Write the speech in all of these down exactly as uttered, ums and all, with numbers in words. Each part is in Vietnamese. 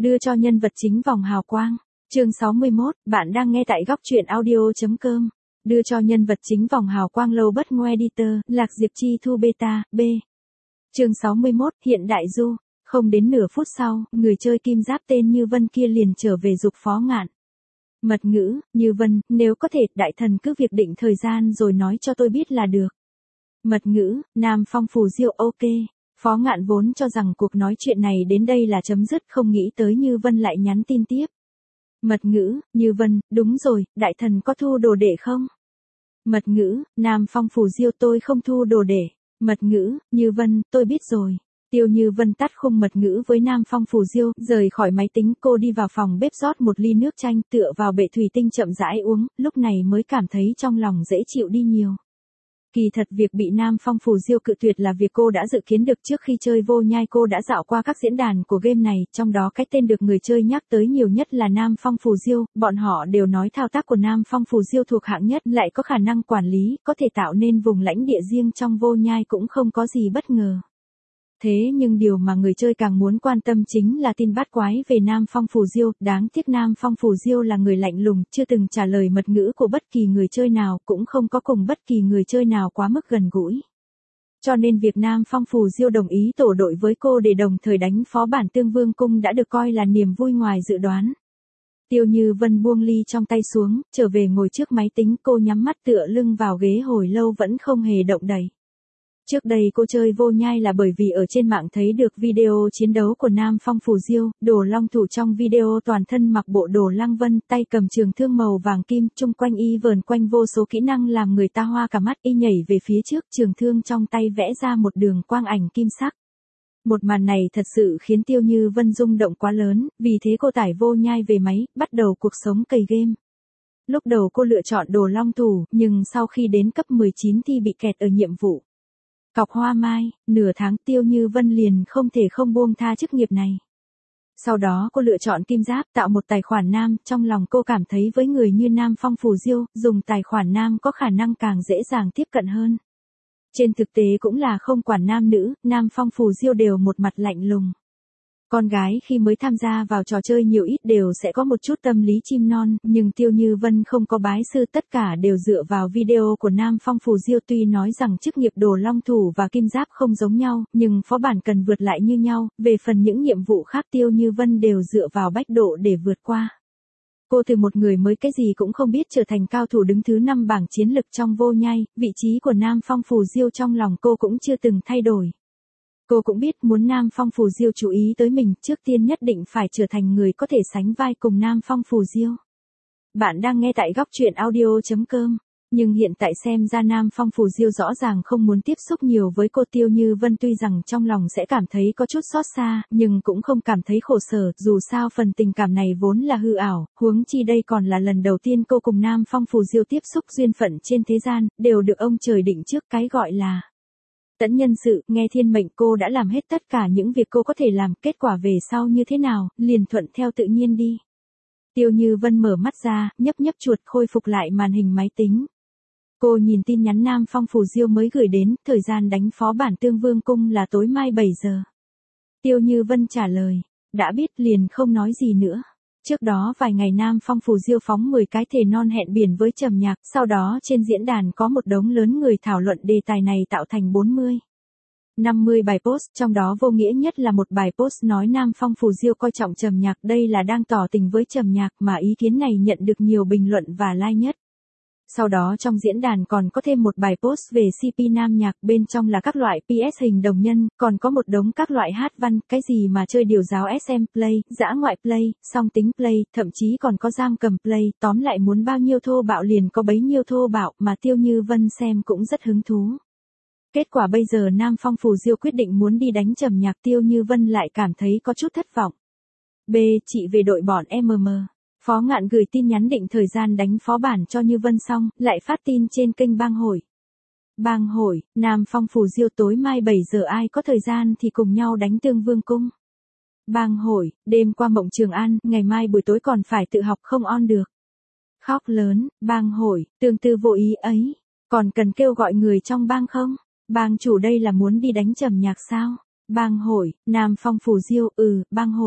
đưa cho nhân vật chính vòng hào quang. Chương sáu mươi mốt, bạn đang nghe tại góc truyện audio.com. Đưa cho nhân vật chính vòng hào quang lâu bất ngoe editor, Lạc Diệp Chi Thu Beta, B. Chương sáu mươi mốt, hiện đại du. Không đến nửa phút sau, người chơi kim giáp tên Như Vân kia liền trở về giục Phó Ngạn. Mật ngữ, Như Vân, nếu có thể, đại thần cứ việc định thời gian rồi nói cho tôi biết là được. Mật ngữ, Nam Phong Phù Diêu, ok. Phó Ngạn vốn cho rằng cuộc nói chuyện này đến đây là chấm dứt, không nghĩ tới Như Vân lại nhắn tin tiếp. Mật ngữ, Như Vân, đúng rồi, đại thần có thu đồ đệ không? Mật ngữ, Nam Phong Phù Diêu, tôi không thu đồ đệ. Mật ngữ, Như Vân, tôi biết rồi. Tiêu Như Vân tắt khung mật ngữ với Nam Phong Phù Diêu, rời khỏi máy tính, cô đi vào phòng bếp rót một ly nước chanh, tựa vào bệ thủy tinh chậm rãi uống, lúc này mới cảm thấy trong lòng dễ chịu đi nhiều. Kỳ thật việc bị Nam Phong Phù Diêu cự tuyệt là việc cô đã dự kiến được. Trước khi chơi Vô Nhai cô đã dạo qua các diễn đàn của game này, trong đó cái tên được người chơi nhắc tới nhiều nhất là Nam Phong Phù Diêu, bọn họ đều nói thao tác của Nam Phong Phù Diêu thuộc hạng nhất, lại có khả năng quản lý, có thể tạo nên vùng lãnh địa riêng trong Vô Nhai cũng không có gì bất ngờ. Thế nhưng điều mà người chơi càng muốn quan tâm chính là tin bắt quái về Nam Phong Phù Diêu, đáng tiếc Nam Phong Phù Diêu là người lạnh lùng, chưa từng trả lời mật ngữ của bất kỳ người chơi nào, cũng không có cùng bất kỳ người chơi nào quá mức gần gũi. Cho nên việc Nam Phong Phù Diêu đồng ý tổ đội với cô để đồng thời đánh phó bản Tương Vương Cung đã được coi là niềm vui ngoài dự đoán. Tiêu Như Vân buông ly trong tay xuống, trở về ngồi trước máy tính, cô nhắm mắt tựa lưng vào ghế hồi lâu vẫn không hề động đậy. Trước đây cô chơi Vô Nhai là bởi vì ở trên mạng thấy được video chiến đấu của Nam Phong Phù Diêu, Đồ Long Thủ trong video toàn thân mặc bộ đồ lăng vân, tay cầm trường thương màu vàng kim, chung quanh y vờn quanh vô số kỹ năng làm người ta hoa cả mắt, y nhảy về phía trước, trường thương trong tay vẽ ra một đường quang ảnh kim sắc. Một màn này thật sự khiến Tiêu Như Vân rung động quá lớn, vì thế cô tải Vô Nhai về máy, bắt đầu cuộc sống cày game. Lúc đầu cô lựa chọn Đồ Long Thủ, nhưng sau khi đến cấp mười chín thì bị kẹt ở nhiệm vụ Cọc Hoa Mai, nửa tháng Tiêu Như Vân liền không thể không buông tha chức nghiệp này. Sau đó cô lựa chọn kim giáp, tạo một tài khoản nam, trong lòng cô cảm thấy với người như Nam Phong Phù Diêu, dùng tài khoản nam có khả năng càng dễ dàng tiếp cận hơn. Trên thực tế cũng là không quản nam nữ, Nam Phong Phù Diêu đều một mặt lạnh lùng. Con gái khi mới tham gia vào trò chơi nhiều ít đều sẽ có một chút tâm lý chim non, nhưng Tiêu Như Vân không có bái sư, tất cả đều dựa vào video của Nam Phong Phù Diêu. Tuy nói rằng chức nghiệp Đồ Long Thủ và kim giáp không giống nhau, nhưng phó bản cần vượt lại như nhau, về phần những nhiệm vụ khác Tiêu Như Vân đều dựa vào bách độ để vượt qua. Cô từ một người mới cái gì cũng không biết trở thành cao thủ đứng thứ năm bảng chiến lực trong Vô Nhai, vị trí của Nam Phong Phù Diêu trong lòng cô cũng chưa từng thay đổi. Cô cũng biết muốn Nam Phong Phù Diêu chú ý tới mình, trước tiên nhất định phải trở thành người có thể sánh vai cùng Nam Phong Phù Diêu. Bạn đang nghe tại góc truyện audio.com. Nhưng hiện tại xem ra Nam Phong Phù Diêu rõ ràng không muốn tiếp xúc nhiều với cô. Tiêu Như Vân tuy rằng trong lòng sẽ cảm thấy có chút xót xa, nhưng cũng không cảm thấy khổ sở, dù sao phần tình cảm này vốn là hư ảo, huống chi đây còn là lần đầu tiên cô cùng Nam Phong Phù Diêu tiếp xúc. Duyên phận trên thế gian, đều được ông trời định trước, cái gọi là tẫn nhân sự, nghe thiên mệnh. Cô đã làm hết tất cả những việc cô có thể làm, kết quả về sau như thế nào, liền thuận theo tự nhiên đi. Tiêu Như Vân mở mắt ra, nhấp nhấp chuột, khôi phục lại màn hình máy tính. Cô nhìn tin nhắn Nam Phong Phù Diêu mới gửi đến, thời gian đánh phó bản Tương Vương Cung là tối mai bảy giờ. Tiêu Như Vân trả lời, đã biết, liền không nói gì nữa. Trước đó vài ngày Nam Phong Phù Diêu phóng mười cái thề non hẹn biển với Trầm Nhạc, sau đó trên diễn đàn có một đống lớn người thảo luận đề tài này, tạo thành bốn mươi, năm mươi bài post, trong đó vô nghĩa nhất là một bài post nói Nam Phong Phù Diêu coi trọng Trầm Nhạc, đây là đang tỏ tình với Trầm Nhạc, mà ý kiến này nhận được nhiều bình luận và like nhất. Sau đó trong diễn đàn còn có thêm một bài post về xê pê Nam Nhạc, bên trong là các loại pê ét hình đồng nhân, còn có một đống các loại hát văn, cái gì mà chơi điều giáo ét em play, dã ngoại play, song tính play, thậm chí còn có giam cầm play, tóm lại muốn bao nhiêu thô bạo liền có bấy nhiêu thô bạo, mà Tiêu Như Vân xem cũng rất hứng thú. Kết quả bây giờ Nam Phong Phù Diêu quyết định muốn đi đánh Trầm Nhạc, Tiêu Như Vân lại cảm thấy có chút thất vọng. B. Chị về đội bọn em em. Phó Ngạn gửi tin nhắn định thời gian đánh phó bản cho Như Vân xong, lại phát tin trên kênh Bang Hội. Bang Hội, Nam Phong Phù Diêu tối mai bảy giờ ai có thời gian thì cùng nhau đánh Tương Vương Cung. Bang Hội, đêm qua Mộng Trường An, ngày mai buổi tối còn phải tự học không on được. Khóc lớn, Bang Hội, tương tư vô ý ấy, còn cần kêu gọi người trong bang không? Bang chủ đây là muốn đi đánh Trầm Nhạc sao? Bang Hội, Nam Phong Phù Diêu, ừ, Bang Hội.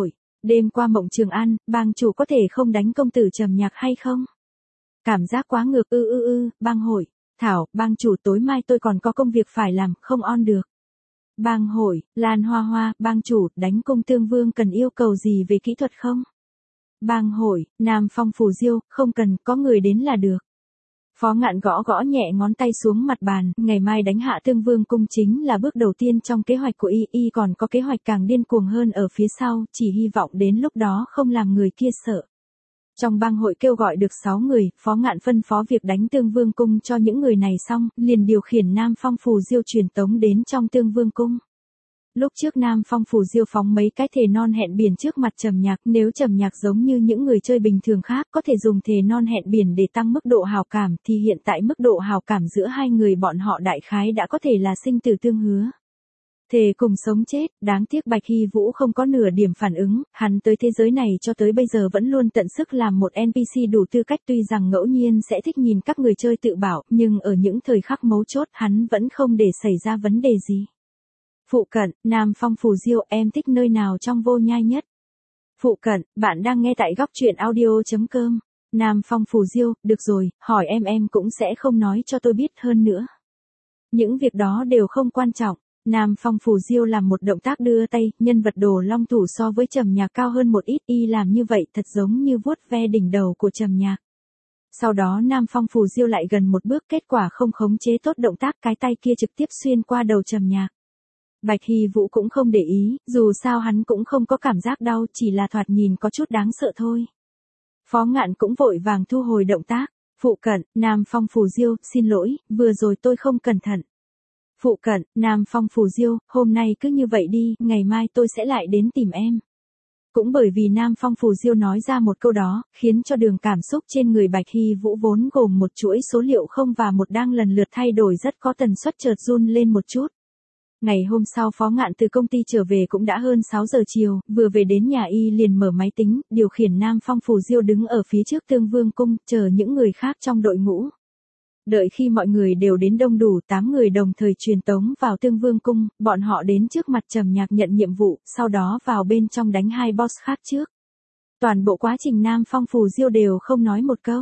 Đêm qua Mộng Trường An, bang chủ có thể không đánh công tử Trầm Nhạc hay không? Cảm giác quá ngược ư ư ư, bang hội. Thảo, bang chủ tối mai tôi còn có công việc phải làm, không on được. Bang hội, Lan Hoa Hoa, bang chủ, đánh cung tương vương cần yêu cầu gì về kỹ thuật không? Bang hội, Nam Phong Phù Diêu, không cần, có người đến là được. Phó Ngạn gõ gõ nhẹ ngón tay xuống mặt bàn, ngày mai đánh hạ Tương Vương cung chính là bước đầu tiên trong kế hoạch của y, y còn có kế hoạch càng điên cuồng hơn ở phía sau, chỉ hy vọng đến lúc đó không làm người kia sợ. Trong bang hội kêu gọi được sáu người, Phó Ngạn phân phó việc đánh Tương Vương cung cho những người này xong, liền điều khiển Nam Phong Phù Diêu truyền tống đến trong Tương Vương cung. Lúc trước Nam Phong Phù Diêu phóng mấy cái thề non hẹn biển trước mặt Trầm Nhạc, nếu Trầm Nhạc giống như những người chơi bình thường khác có thể dùng thề non hẹn biển để tăng mức độ hào cảm thì hiện tại mức độ hào cảm giữa hai người bọn họ đại khái đã có thể là sinh tử tương hứa. Thề cùng sống chết, đáng tiếc Bạch Hy Vũ không có nửa điểm phản ứng, hắn tới thế giới này cho tới bây giờ vẫn luôn tận sức làm một en pê xê đủ tư cách, tuy rằng ngẫu nhiên sẽ thích nhìn các người chơi tự bảo, nhưng ở những thời khắc mấu chốt hắn vẫn không để xảy ra vấn đề gì. Phụ cận, Nam Phong Phù Diêu, em thích nơi nào trong Vô Nhai nhất? Phụ cận, bạn đang nghe tại góc truyện audio.com. Nam Phong Phù Diêu, được rồi, hỏi em em cũng sẽ không nói cho tôi biết hơn nữa. Những việc đó đều không quan trọng. Nam Phong Phù Diêu làm một động tác đưa tay, nhân vật Đồ Long Thủ so với Trầm Nhạc cao hơn một ít, y làm như vậy thật giống như vuốt ve đỉnh đầu của Trầm Nhạc. Sau đó Nam Phong Phù Diêu lại gần một bước, kết quả không khống chế tốt động tác, cái tay kia trực tiếp xuyên qua đầu Trầm Nhạc. Bạch Hy Vũ cũng không để ý, dù sao hắn cũng không có cảm giác đau, chỉ là thoạt nhìn có chút đáng sợ thôi. Phó Ngạn cũng vội vàng thu hồi động tác. Phụ cận, Nam Phong Phù Diêu, xin lỗi, vừa rồi tôi không cẩn thận. Phụ cận, Nam Phong Phù Diêu, hôm nay cứ như vậy đi, ngày mai tôi sẽ lại đến tìm em. Cũng bởi vì Nam Phong Phù Diêu nói ra một câu đó, khiến cho đường cảm xúc trên người Bạch Hy Vũ vốn gồm một chuỗi số liệu không và một đang lần lượt thay đổi rất có tần suất chợt run lên một chút. Ngày hôm sau Phó Ngạn từ công ty trở về cũng đã hơn sáu giờ chiều, vừa về đến nhà y liền mở máy tính, điều khiển Nam Phong Phù Diêu đứng ở phía trước Tương Vương cung, chờ những người khác trong đội ngũ. Đợi khi mọi người đều đến đông đủ, tám người đồng thời truyền tống vào Tương Vương cung, bọn họ đến trước mặt Trầm Nhạc nhận nhiệm vụ, sau đó vào bên trong đánh hai boss khác trước. Toàn bộ quá trình Nam Phong Phù Diêu đều không nói một câu.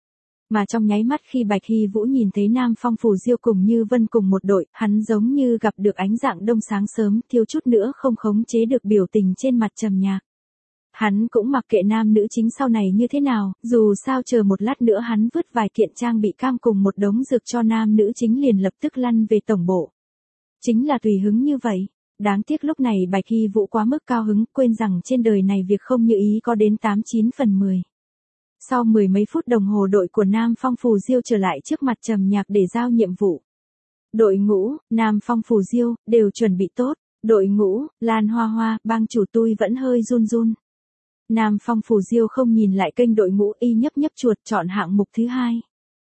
Mà trong nháy mắt khi Bạch Hy Vũ nhìn thấy Nam Phong Phù Diêu cùng Như Vân cùng một đội, hắn giống như gặp được ánh dạng đông sáng sớm, thiếu chút nữa không khống chế được biểu tình trên mặt Trầm Nhạc. Hắn cũng mặc kệ nam nữ chính sau này như thế nào, dù sao chờ một lát nữa hắn vứt vài kiện trang bị cam cùng một đống dược cho nam nữ chính liền lập tức lăn về tổng bộ. Chính là tùy hứng như vậy. Đáng tiếc lúc này Bạch Hy Vũ quá mức cao hứng, quên rằng trên đời này việc không như ý có đến tám chín phần mười. Sau mười mấy phút đồng hồ đội của Nam Phong Phù Diêu trở lại trước mặt Trầm Nhạc để giao nhiệm vụ. Đội ngũ, Nam Phong Phù Diêu, đều chuẩn bị tốt. Đội ngũ, Lan Hoa Hoa, bang chủ tôi vẫn hơi run run. Nam Phong Phù Diêu không nhìn lại kênh đội ngũ, y nhấp nhấp chuột chọn hạng mục thứ hai.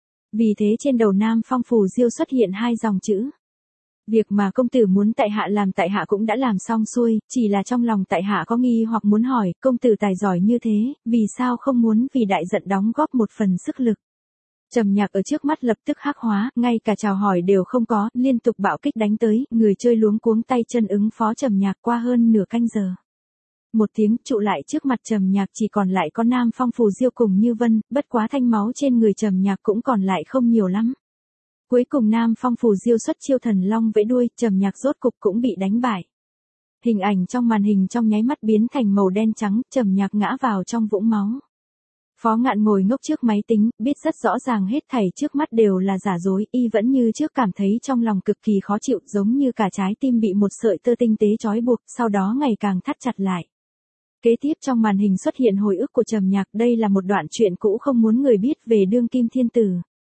Vì thế trên đầu Nam Phong Phù Diêu xuất hiện hai dòng chữ. Việc mà công tử muốn tại hạ làm tại hạ cũng đã làm xong xuôi, chỉ là trong lòng tại hạ có nghi hoặc muốn hỏi, công tử tài giỏi như thế, vì sao không muốn vì đại giận đóng góp một phần sức lực. Trầm Nhạc ở trước mắt lập tức hắc hóa, ngay cả chào hỏi đều không có, liên tục bạo kích đánh tới, người chơi luống cuống tay chân ứng phó Trầm Nhạc qua hơn nửa canh giờ. Một tiếng trụ lại trước mặt Trầm Nhạc chỉ còn lại có Nam Phong Phù Diêu cùng Như Vân, bất quá thanh máu trên người Trầm Nhạc cũng còn lại không nhiều lắm. Cuối cùng Nam Phong Phù Diêu xuất chiêu thần long vẫy đuôi, Trầm Nhạc rốt cục cũng bị đánh bại. Hình ảnh trong màn hình trong nháy mắt biến thành màu đen trắng, Trầm Nhạc ngã vào trong vũng máu. Phó Ngạn ngồi ngốc trước máy tính, biết rất rõ ràng hết thảy trước mắt đều là giả dối, y vẫn như trước cảm thấy trong lòng cực kỳ khó chịu, giống như cả trái tim bị một sợi tơ tinh tế trói buộc, sau đó ngày càng thắt chặt lại. Kế tiếp trong màn hình xuất hiện hồi ức của Trầm Nhạc, đây là một đoạn truyện cũ không muốn người biết về đương kim thiên tử.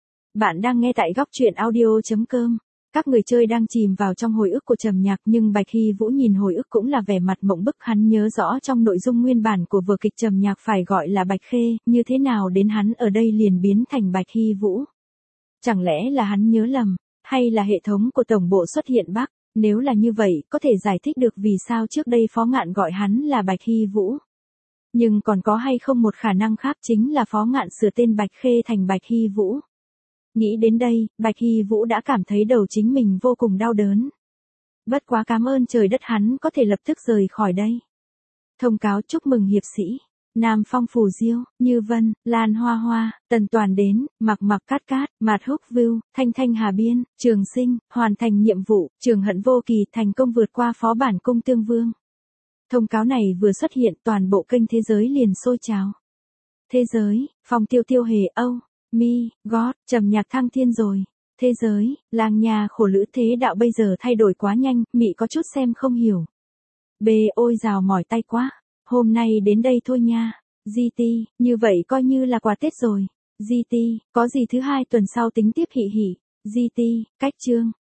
Bạn đang nghe tại góc truyện audio.com. Các người chơi đang chìm vào trong hồi ức của Trầm Nhạc, nhưng Bạch Hy Vũ nhìn hồi ức cũng là vẻ mặt mộng bức, hắn nhớ rõ trong nội dung nguyên bản của vở kịch Trầm Nhạc phải gọi là Bạch Khê, như thế nào đến hắn ở đây liền biến thành Bạch Hy Vũ. Chẳng lẽ là hắn nhớ lầm, hay là hệ thống của tổng bộ xuất hiện bug? Nếu là như vậy, có thể giải thích được vì sao trước đây Phó Ngạn gọi hắn là Bạch Hy Vũ. Nhưng còn có hay không một khả năng khác, chính là Phó Ngạn sửa tên Bạch Khê thành Bạch Hy Vũ. Nghĩ đến đây, Bạch Hy Vũ đã cảm thấy đầu chính mình vô cùng đau đớn. Bất quá cảm ơn trời đất hắn có thể lập tức rời khỏi đây. Thông cáo chúc mừng hiệp sĩ. Nam Phong Phù Diêu, Như Vân, Lan Hoa Hoa, Tần Toàn đến, Mặc Mặc Cát Cát, Mạt Húc View, Thanh Thanh Hà Biên, Trường Sinh, hoàn thành nhiệm vụ, Trường Hận Vô Kỳ thành công vượt qua phó bản cung Tương Vương. Thông cáo này vừa xuất hiện toàn bộ kênh thế giới liền sôi trào. Thế giới, Phong Tiêu Tiêu hề Âu, Mi, God, trầm nhạc thăng thiên rồi. Thế giới, làng nhà khổ lữ thế đạo bây giờ thay đổi quá nhanh, Mị có chút xem không hiểu. B ôi rào mỏi tay quá. Hôm nay đến đây thôi nha. giê tê, như vậy coi như là quà Tết rồi. giê tê, có gì thứ hai tuần sau tính tiếp hị hị. giê tê, cách chương.